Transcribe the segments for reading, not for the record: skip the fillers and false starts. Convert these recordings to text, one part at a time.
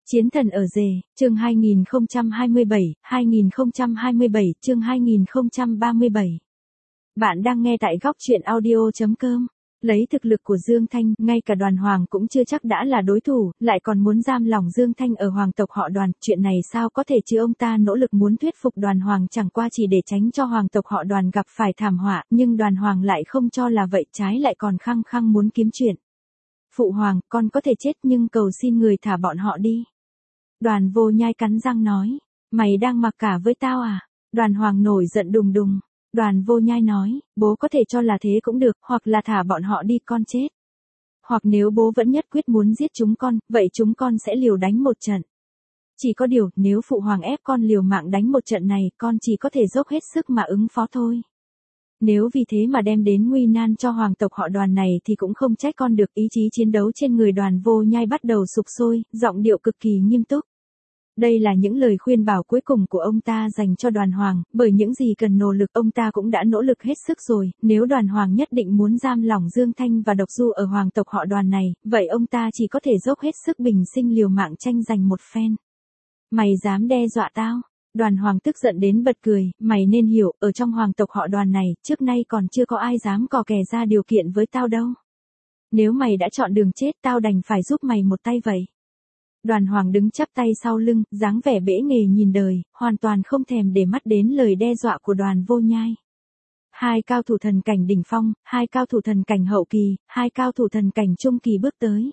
Chiến thần ở rể, chương 2027, chương 2037. Bạn đang nghe tại góc truyện audio.com. Lấy thực lực của Dương Thanh, ngay cả Đoàn Hoàng cũng chưa chắc đã là đối thủ, lại còn muốn giam lỏng Dương Thanh ở hoàng tộc họ Đoàn, chuyện này sao có thể chứ? Ông ta nỗ lực muốn thuyết phục Đoàn Hoàng chẳng qua chỉ để tránh cho hoàng tộc họ Đoàn gặp phải thảm họa, nhưng Đoàn Hoàng lại không cho là vậy, trái lại còn khăng khăng muốn kiếm chuyện. Phụ hoàng, con có thể chết nhưng cầu xin người thả bọn họ đi. Đoàn Vô Nhai cắn răng nói, mày đang mặc cả với tao à? Đoàn Hoàng nổi giận đùng đùng. Đoàn Vô Nhai nói, bố có thể cho là thế cũng được, hoặc là thả bọn họ đi con chết. Hoặc nếu bố vẫn nhất quyết muốn giết chúng con, vậy chúng con sẽ liều đánh một trận. Chỉ có điều, nếu phụ hoàng ép con liều mạng đánh một trận này, con chỉ có thể dốc hết sức mà ứng phó thôi. Nếu vì thế mà đem đến nguy nan cho hoàng tộc họ Đoàn này thì cũng không trách con được. Ý chí chiến đấu trên người Đoàn Vô Nhai bắt đầu sục sôi, giọng điệu cực kỳ nghiêm túc. Đây là những lời khuyên bảo cuối cùng của ông ta dành cho Đoàn Hoàng, bởi những gì cần nỗ lực ông ta cũng đã nỗ lực hết sức rồi, nếu Đoàn Hoàng nhất định muốn giam lỏng Dương Thanh và Độc Du ở hoàng tộc họ Đoàn này, vậy ông ta chỉ có thể dốc hết sức bình sinh liều mạng tranh giành một phen. Mày dám đe dọa tao? Đoàn Hoàng tức giận đến bật cười, mày nên hiểu, ở trong hoàng tộc họ Đoàn này, trước nay còn chưa có ai dám cò kè ra điều kiện với tao đâu. Nếu mày đã chọn đường chết, tao đành phải giúp mày một tay vậy. Đoàn Hoàng đứng chắp tay sau lưng, dáng vẻ bẽ nghề nhìn đời, hoàn toàn không thèm để mắt đến lời đe dọa của Đoàn Vô Nhai. Hai cao thủ thần cảnh đỉnh phong, hai cao thủ thần cảnh hậu kỳ, hai cao thủ thần cảnh trung kỳ bước tới.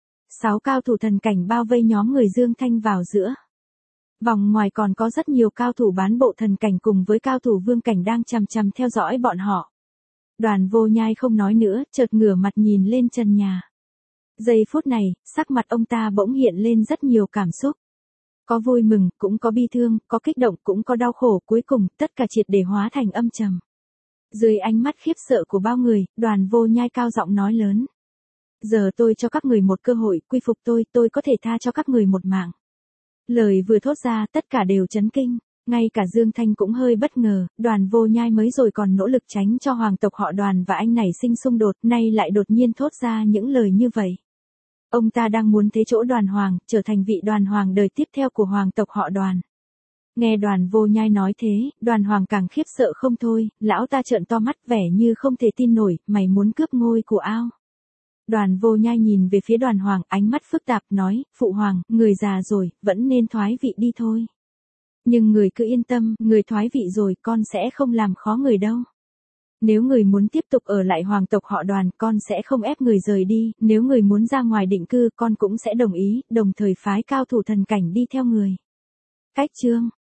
6 cao thủ thần cảnh bao vây nhóm người Dương Thanh vào giữa. Vòng ngoài còn có rất nhiều cao thủ bán bộ thần cảnh cùng với cao thủ vương cảnh đang chằm chằm theo dõi bọn họ. Đoàn Vô Nhai không nói nữa, chợt ngửa mặt nhìn lên trần nhà. Giây phút này, sắc mặt ông ta bỗng hiện lên rất nhiều cảm xúc. Có vui mừng, cũng có bi thương, có kích động, cũng có đau khổ, cuối cùng, tất cả triệt để hóa thành âm trầm. Dưới ánh mắt khiếp sợ của bao người, Đoàn Vô Nhai cao giọng nói lớn. Giờ tôi cho các người một cơ hội, quy phục tôi có thể tha cho các người một mạng. Lời vừa thốt ra, tất cả đều chấn kinh. Ngay cả Dương Thanh cũng hơi bất ngờ, Đoàn Vô Nhai mới rồi còn nỗ lực tránh cho hoàng tộc họ Đoàn và anh nảy sinh xung đột, nay lại đột nhiên thốt ra những lời như vậy. Ông ta đang muốn thế chỗ Đoàn Hoàng, trở thành vị Đoàn Hoàng đời tiếp theo của hoàng tộc họ Đoàn. Nghe Đoàn Vô Nhai nói thế, Đoàn Hoàng càng khiếp sợ không thôi, lão ta trợn to mắt vẻ như không thể tin nổi, mày muốn cướp ngôi của ao. Đoàn Vô Nhai nhìn về phía Đoàn Hoàng, ánh mắt phức tạp, nói, phụ hoàng, người già rồi, vẫn nên thoái vị đi thôi. Nhưng người cứ yên tâm, người thoái vị rồi, con sẽ không làm khó người đâu. Nếu người muốn tiếp tục ở lại hoàng tộc họ Đoàn, con sẽ không ép người rời đi, nếu người muốn ra ngoài định cư, con cũng sẽ đồng ý, đồng thời phái cao thủ thần cảnh đi theo người. Cách chương